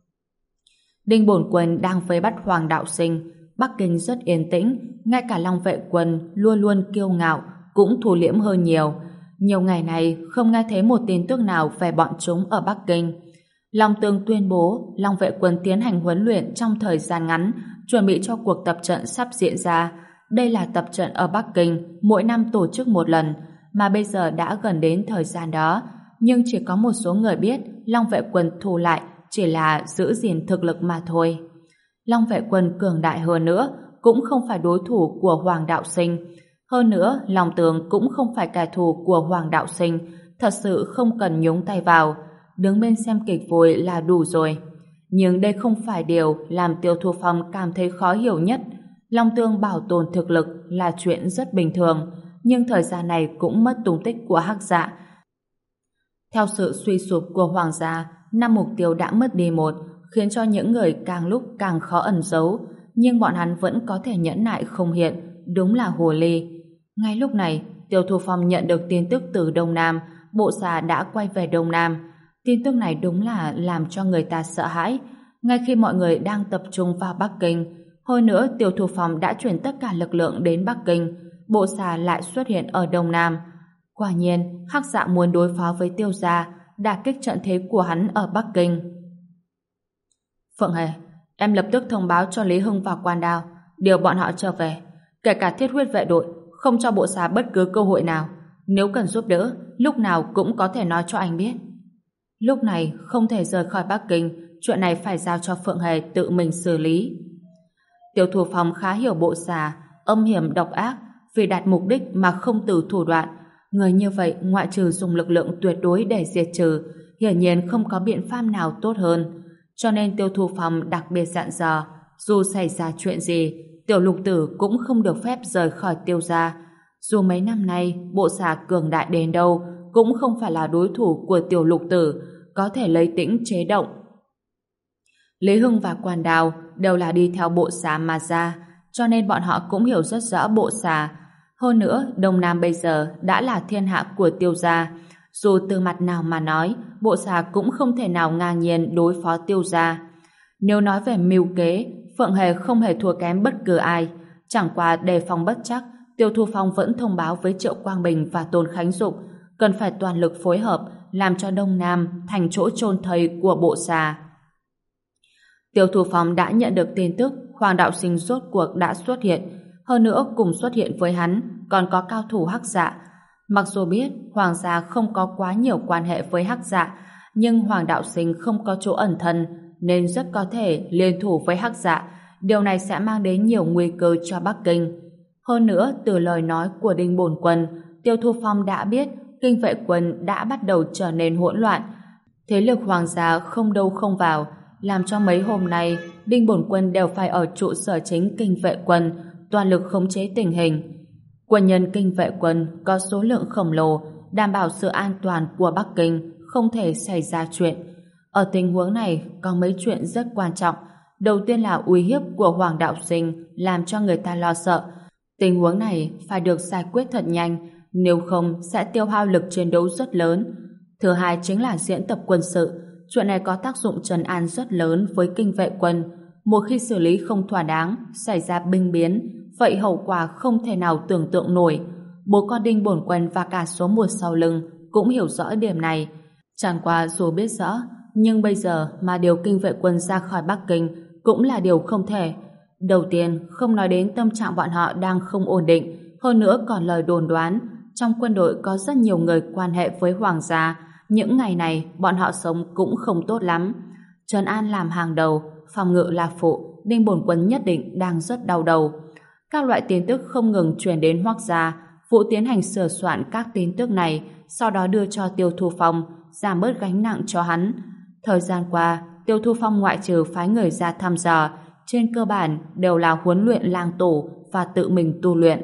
Đinh Bổn Quân đang vây bắt Hoàng đạo sinh. Bắc Kinh rất yên tĩnh, ngay cả Long vệ quân luôn luôn kiêu ngạo cũng thu liễm hơn nhiều. Nhiều ngày này không nghe thấy một tin tức nào về bọn chúng ở Bắc Kinh. Long Tương tuyên bố Long vệ quân tiến hành huấn luyện trong thời gian ngắn, chuẩn bị cho cuộc tập trận sắp diễn ra. Đây là tập trận ở Bắc Kinh, mỗi năm tổ chức một lần, mà bây giờ đã gần đến thời gian đó. Nhưng chỉ có một số người biết Long vệ quân thu lại chỉ là giữ gìn thực lực mà thôi. Long vệ quân cường đại hơn nữa cũng không phải đối thủ của Hoàng đạo sinh. Hơn nữa, Long Tường cũng không phải kẻ thù của Hoàng đạo sinh, thật sự không cần nhúng tay vào. Đứng bên xem kịch vui là đủ rồi. Nhưng đây không phải điều làm Tiêu Thu Phong cảm thấy khó hiểu nhất. Long Tương bảo tồn thực lực là chuyện rất bình thường, nhưng thời gian này cũng mất tung tích của Hắc Dạ. Theo sự suy sụp của Hoàng gia, 5 mục tiêu đã mất đi một, khiến cho những người càng lúc càng khó ẩn giấu, nhưng bọn hắn vẫn có thể nhẫn nại không hiện, đúng là hồ ly. Ngay lúc này, Tiêu Thu Phong nhận được tin tức từ Đông Nam, bộ xà đã quay về Đông Nam. Tin tức này đúng là làm cho người ta sợ hãi. Ngay khi mọi người đang tập trung vào Bắc Kinh, hơn nữa Tiêu Thu Phong đã chuyển tất cả lực lượng đến Bắc Kinh, bộ xà lại xuất hiện ở Đông Nam. Quả nhiên, Hắc Dạ muốn đối phó với Tiêu gia, đả kích trận thế của hắn ở Bắc Kinh. Phượng Hề, em lập tức thông báo cho Lý Hưng và Quan Đao, điều bọn họ trở về, kể cả Thiết Huyết vệ đội, không cho bộ xà bất cứ cơ hội nào. Nếu cần giúp đỡ, lúc nào cũng có thể nói cho anh biết. Lúc này không thể rời khỏi Bắc Kinh, chuyện này phải giao cho Phượng Hề tự mình xử lý. Tiêu Thu Phong khá hiểu bộ xà, âm hiểm độc ác, vì đạt mục đích mà không từ thủ đoạn. Người như vậy ngoại trừ dùng lực lượng tuyệt đối để diệt trừ, hiển nhiên không có biện pháp nào tốt hơn. Cho nên Tiêu Thu Phong đặc biệt dặn dò, dù xảy ra chuyện gì, Tiểu Lục Tử cũng không được phép rời khỏi Tiêu gia. Dù mấy năm nay bộ xà cường đại đến đâu, cũng không phải là đối thủ của Tiểu Lục Tử, có thể lấy tĩnh chế động. Lý Hưng và Quan Đào đều là đi theo bộ xà mà ra, cho nên bọn họ cũng hiểu rất rõ bộ xà. Hơn nữa, Đông Nam bây giờ đã là thiên hạ của Tiêu gia. Dù từ mặt nào mà nói, bộ xà cũng không thể nào ngang nhiên đối phó Tiêu gia. Nếu nói về mưu kế, Phượng Hề không hề thua kém bất cứ ai. Chẳng qua đề phòng bất chắc, Tiêu Thu Phong vẫn thông báo với Triệu Quang Bình và Tôn Khánh Dục cần phải toàn lực phối hợp làm cho Đông Nam thành chỗ chôn thây của bộ xà. Tiêu Thu Phong đã nhận được tin tức Hoàng Đạo Sinh rốt cuộc đã xuất hiện. Hơn nữa cùng xuất hiện với hắn còn có cao thủ Hắc Dạ. Mặc dù biết Hoàng gia không có quá nhiều quan hệ với Hắc Dạ, nhưng Hoàng Đạo Sinh không có chỗ ẩn thân nên rất có thể liên thủ với Hắc Dạ. Điều này sẽ mang đến nhiều nguy cơ cho Bắc Kinh. Hơn nữa, từ lời nói của Đinh Bổn Quân, Tiêu Thu Phong đã biết Kinh Vệ Quân đã bắt đầu trở nên hỗn loạn. Thế lực Hoàng gia không đâu không vào, làm cho mấy hôm nay Đinh Bổn Quân đều phải ở trụ sở chính Kinh Vệ Quân toàn lực khống chế tình hình. Quân nhân Kinh Vệ Quân có số lượng khổng lồ, đảm bảo sự an toàn của Bắc Kinh, không thể xảy ra chuyện. Ở tình huống này có mấy chuyện rất quan trọng. Đầu tiên là uy hiếp của Hoàng Đạo Sinh làm cho người ta lo sợ. Tình huống này phải được giải quyết thật nhanh, nếu không sẽ tiêu hao lực chiến đấu rất lớn. Thứ hai chính là diễn tập quân sự. Chuyện này có tác dụng trấn an rất lớn với Kinh Vệ Quân. Một khi xử lý không thỏa đáng, xảy ra binh biến, vậy hậu quả không thể nào tưởng tượng nổi. Bố con Đinh Bổn Quân và cả số một sau lưng cũng hiểu rõ điểm này. Chẳng qua dù biết rõ, nhưng bây giờ mà điều Kinh Vệ Quân ra khỏi Bắc Kinh cũng là điều không thể. Đầu tiên, không nói đến tâm trạng bọn họ đang không ổn định, hơn nữa còn lời đồn đoán trong quân đội có rất nhiều người quan hệ với Hoàng gia. Những ngày này bọn họ sống cũng không tốt lắm. Trấn an làm hàng đầu, phòng ngự là phụ, Đinh Bổn Quân nhất định đang rất đau đầu. Các loại tin tức không ngừng truyền đến Hoắc gia, Phụ tiến hành sửa soạn các tin tức này, sau đó đưa cho Tiêu Thu Phong, giảm bớt gánh nặng cho hắn. Thời gian qua, Tiêu Thu Phong ngoại trừ phái người ra thăm dò, trên cơ bản đều là huấn luyện lang tổ và tự mình tu luyện.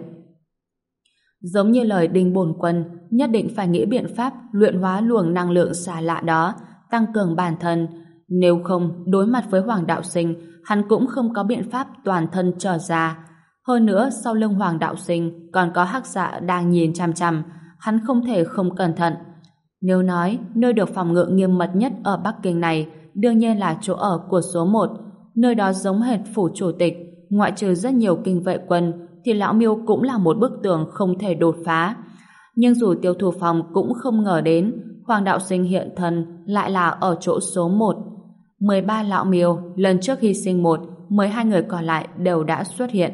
Giống như lời Đinh Bổn Quân, nhất định phải nghĩ biện pháp luyện hóa luồng năng lượng xa lạ đó, tăng cường bản thân. Nếu không, đối mặt với Hoàng Đạo Sinh, hắn cũng không có biện pháp toàn thân trở ra. Hơn nữa, sau lưng Hoàng Đạo Sinh còn có Hắc Dạ đang nhìn chằm chằm, hắn không thể không cẩn thận. Nếu nói, nơi được phòng ngự nghiêm mật nhất ở Bắc Kinh này đương nhiên là chỗ ở của số 1. Nơi đó giống hệt phủ chủ tịch, ngoại trừ rất nhiều kinh vệ quân, thì lão Miêu cũng là một bức tường không thể đột phá. Nhưng dù Tiêu Thu Phong cũng không ngờ đến, Hoàng Đạo Sinh hiện thân lại là ở chỗ số 1. 13 lão Miêu, lần trước hy sinh 1, 12 người còn lại đều đã xuất hiện.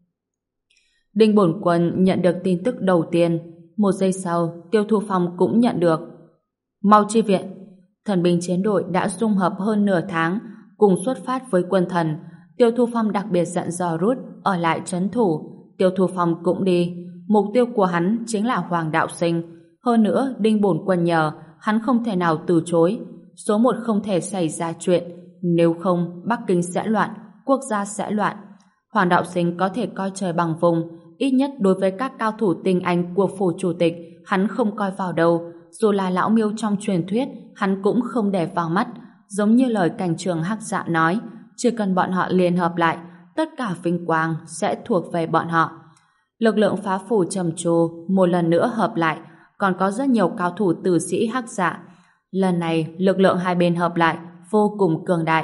Đinh Bổn Quân nhận được tin tức đầu tiên. Một giây sau, Tiêu Thu Phong cũng nhận được. Mau chi viện! Thần binh chiến đội đã dung hợp hơn nửa tháng, cùng xuất phát với quân thần. Tiêu Thu Phong đặc biệt dặn dò Rút ở lại trấn thủ. Tiêu Thu Phong cũng đi. Mục tiêu của hắn chính là Hoàng Đạo Sinh. Hơn nữa, Đinh Bổn Quân nhờ, hắn không thể nào từ chối. Số 1 không thể xảy ra chuyện. Nếu không, Bắc Kinh sẽ loạn, quốc gia sẽ loạn. Hoàng Đạo Sinh có thể coi trời bằng vùng, ít nhất đối với các cao thủ tinh anh của phủ chủ tịch, hắn không coi vào đâu. Dù là lão Miêu trong truyền thuyết, hắn cũng không để vào mắt. Giống như lời cảnh trường Hắc Dạ nói, chỉ cần bọn họ liên hợp lại, tất cả vinh quang sẽ thuộc về bọn họ. Lực lượng phá phủ trầm trồ một lần nữa hợp lại, còn có rất nhiều cao thủ tử sĩ Hắc Dạ. Lần này, lực lượng hai bên hợp lại vô cùng cường đại.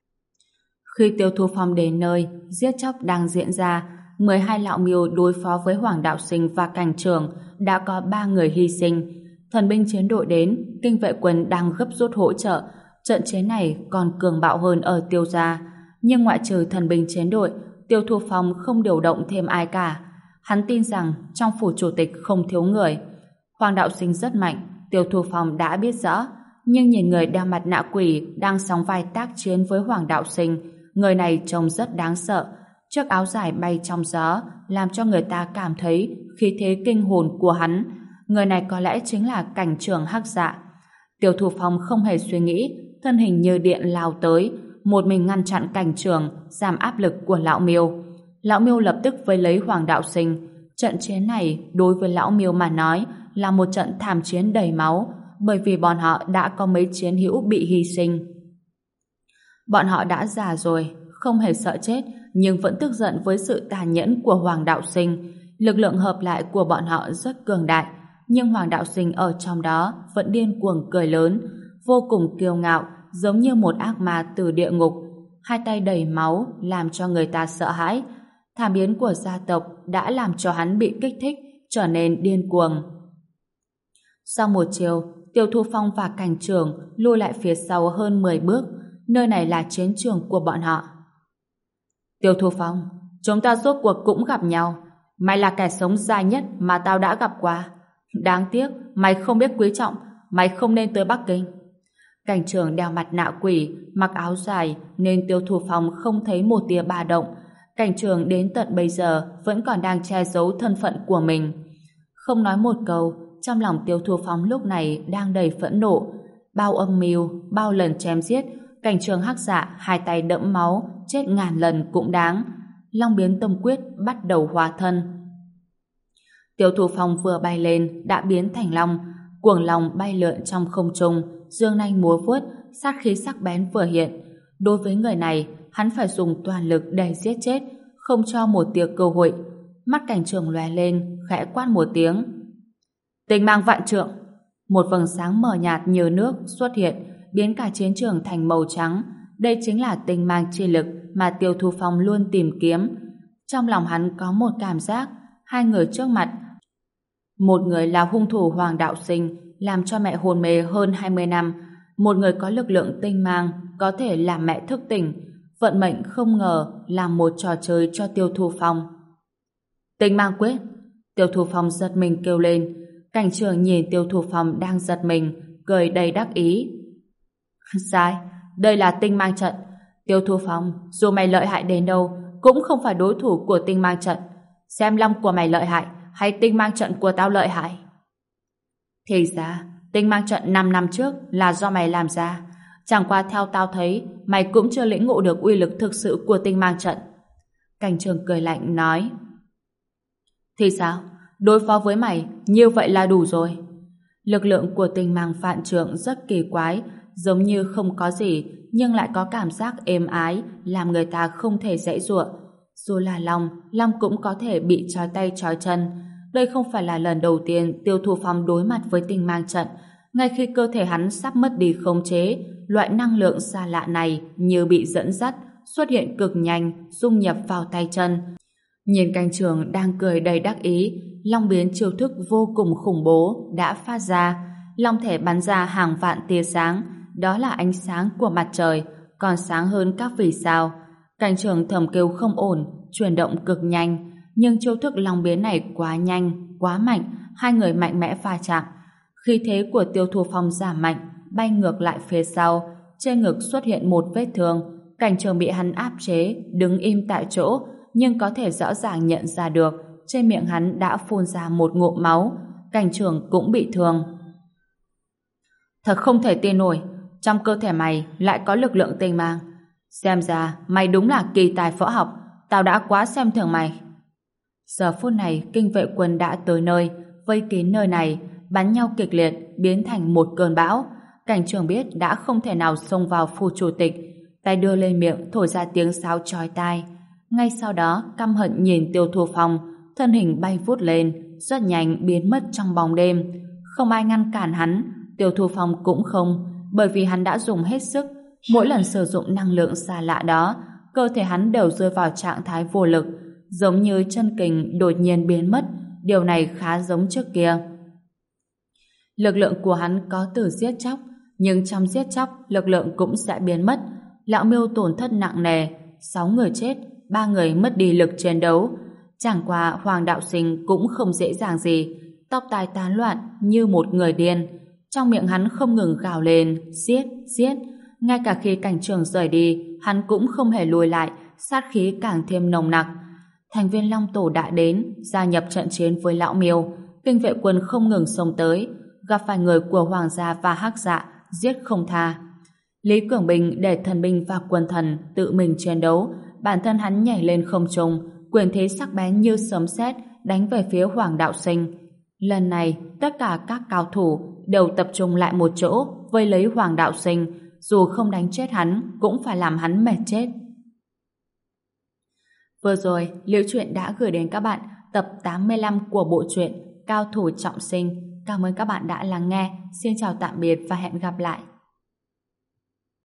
Khi Tiêu Thu Phong đến nơi, giết chóc đang diễn ra, 12 lão Miêu đối phó với Hoàng Đạo Sinh và Cảnh Trường đã có 3 người hy sinh. Thần binh chiến đội đến, kinh vệ quân đang gấp rút hỗ trợ. Trận chiến này còn cường bạo hơn ở Tiêu gia, nhưng ngoại trừ thần binh chiến đội, Tiêu Thu Phong không điều động thêm ai cả. Hắn tin rằng trong phủ chủ tịch không thiếu người. Hoàng Đạo Sinh rất mạnh, Tiêu Thu Phong đã biết rõ, nhưng nhìn người đeo mặt nạ quỷ đang sóng vai tác chiến với Hoàng Đạo Sinh, người này trông rất đáng sợ. Chiếc áo dài bay trong gió làm cho người ta cảm thấy khí thế kinh hồn của hắn. Người này có lẽ chính là Cảnh Trường Hắc Dạ. Tiêu Thu Phong không hề suy nghĩ, thân hình như điện lao tới, một mình ngăn chặn Cảnh Trường, giảm áp lực của lão Miêu. Lão Miêu lập tức vây lấy Hoàng Đạo Sinh. Trận chiến này đối với lão Miêu mà nói là một trận thảm chiến đầy máu, bởi vì bọn họ đã có mấy chiến hữu bị hy sinh. Bọn họ đã già rồi, không hề sợ chết, nhưng vẫn tức giận với sự tàn nhẫn của Hoàng Đạo Sinh. Lực lượng hợp lại của bọn họ rất cường đại, nhưng Hoàng Đạo Sinh ở trong đó vẫn điên cuồng cười lớn, vô cùng kiêu ngạo, giống như một ác ma từ địa ngục. Hai tay đầy máu làm cho người ta sợ hãi. Thảm biến của gia tộc đã làm cho hắn bị kích thích, trở nên điên cuồng. Sau một chiều, Tiêu Thu Phong và Cảnh Trường lùi lại phía sau hơn 10 bước. Nơi này là chiến trường của bọn họ. Tiêu Thu Phong, chúng ta rốt cuộc cũng gặp nhau. Mày là kẻ sống dài nhất mà tao đã gặp qua. Đáng tiếc, mày không biết quý trọng, mày không nên tới Bắc Kinh. Cảnh Trường đeo mặt nạ quỷ, mặc áo dài nên Tiêu Thu Phong không thấy một tia ba động. Cảnh Trường đến tận bây giờ vẫn còn đang che giấu thân phận của mình. Không nói một câu, trong lòng Tiêu Thu Phong lúc này đang đầy phẫn nộ. Bao âm mưu, bao lần chém giết, Cảnh Trường Hắc Dạ hai tay đẫm máu, chết ngàn lần cũng đáng. Long biến tông quyết bắt đầu hóa thân. Tiêu Thu Phong vừa bay lên đã biến thành long, cuồng long bay lượn trong không trung, dương nanh múa vuốt, sát khí sắc bén vừa hiện. Đối với người này, hắn phải dùng toàn lực để giết chết, không cho một tia cơ hội. Mắt Cảnh Trường lóe lên, khẽ quát một tiếng. Tinh mang vạn trượng. Một vầng sáng mờ nhạt như nước xuất hiện, biến cả chiến trường thành màu trắng. Đây chính là tinh mang chi lực mà Tiêu Thu Phong luôn tìm kiếm. Trong lòng hắn có một cảm giác, hai người trước mặt, một người là hung thủ Hoàng Đạo Sinh, làm cho mẹ hôn mê hơn 20 năm, một người có lực lượng tinh mang, có thể làm mẹ thức tỉnh. Vận mệnh không ngờ làm một trò chơi cho Tiêu Thu Phong. Tinh mang quyết. Tiêu Thu Phong giật mình kêu lên. Cảnh Trường nhìn Tiêu Thu Phong đang giật mình, cười đầy đắc ý. Sai, đây là tinh mang trận. Tiêu Thu Phong, dù mày lợi hại đến đâu, cũng không phải đối thủ của tinh mang trận. Xem long của mày lợi hại, hay tinh mang trận của tao lợi hại? Thì ra, tinh mang trận 5 năm trước là do mày làm ra. Chẳng qua theo tao thấy, mày cũng chưa lĩnh ngộ được uy lực thực sự của tinh mang trận. Cảnh Trường cười lạnh nói. Thì sao? Đối phó với mày, như vậy là đủ rồi. Lực lượng của tinh mang vạn trượng rất kỳ quái, giống như không có gì, nhưng lại có cảm giác êm ái, làm người ta không thể giãy giụa. Dù là long, long cũng có thể bị trói tay trói chân. Đây không phải là lần đầu tiên Tiêu Thu Phong đối mặt với tinh mang trận. Ngay khi cơ thể hắn sắp mất đi khống chế, loại năng lượng xa lạ này như bị dẫn dắt, xuất hiện cực nhanh, dung nhập vào tay chân. Nhìn Cảnh Trường đang cười đầy đắc ý, long biến chiêu thức vô cùng khủng bố đã phát ra. Long thể bắn ra hàng vạn tia sáng, đó là ánh sáng của mặt trời, còn sáng hơn các vì sao. Cảnh Trường thầm kêu không ổn, chuyển động cực nhanh, nhưng chiêu thức long biến này quá nhanh, quá mạnh, hai người mạnh mẽ va chạm. Khí thế của Tiêu Thu Phong giảm mạnh, bay ngược lại phía sau, trên ngực xuất hiện một vết thương. Cảnh Trường bị hắn áp chế, đứng im tại chỗ, nhưng có thể rõ ràng nhận ra được trên miệng hắn đã phun ra một ngụm máu. Cảnh Trường cũng bị thương. Thật không thể tin nổi, trong cơ thể mày lại có lực lượng tinh mang. Xem ra mày đúng là kỳ tài võ học, tao đã quá xem thường mày. Giờ phút này kinh vệ quân đã tới nơi, vây kín nơi này, bắn nhau kịch liệt, biến thành một cơn bão. Cảnh trường biết đã không thể nào xông vào phủ chủ tịch, tay đưa lên miệng thổi ra tiếng sáo chói tai. Ngay sau đó căm hận nhìn Tiêu Thu Phong, thân hình bay vút lên, rất nhanh biến mất trong bóng đêm. Không ai ngăn cản hắn, Tiêu Thu Phong cũng không, bởi vì hắn đã dùng hết sức. Mỗi lần sử dụng năng lượng xa lạ đó, cơ thể hắn đều rơi vào trạng thái vô lực, giống như chân kình đột nhiên biến mất. Điều này khá giống trước kia. Lực lượng của hắn có từ giết chóc, nhưng trong giết chóc lực lượng cũng sẽ biến mất. Lão Miêu tổn thất nặng nề, 6 người chết, 3 người mất đi lực chiến đấu. Chẳng qua Hoàng Đạo Sinh cũng không dễ dàng gì, tóc tai tán loạn như một người điên. Trong miệng hắn không ngừng gào lên, giết, giết. Ngay cả khi cảnh trường rời đi, hắn cũng không hề lùi lại, sát khí càng thêm nồng nặc. Thành viên Long Tổ đã đến, gia nhập trận chiến với Lão Miêu. Kinh vệ quân không ngừng xông tới, gặp phải người của Hoàng gia và Hắc Dạ, giết không tha. Lý Cường Bình để thần binh và quân thần tự mình chiến đấu, bản thân hắn nhảy lên không trung, quyền thế sắc bén như sấm sét đánh về phía Hoàng Đạo Sinh. Lần này, tất cả các cao thủ đều tập trung lại một chỗ vây lấy Hoàng Đạo Sinh, dù không đánh chết hắn cũng phải làm hắn mệt chết. Vừa rồi, Liễu Chuyện đã gửi đến các bạn tập 85 của bộ truyện Cao Thủ Trọng Sinh. Cảm ơn các bạn đã lắng nghe. Xin chào tạm biệt và hẹn gặp lại.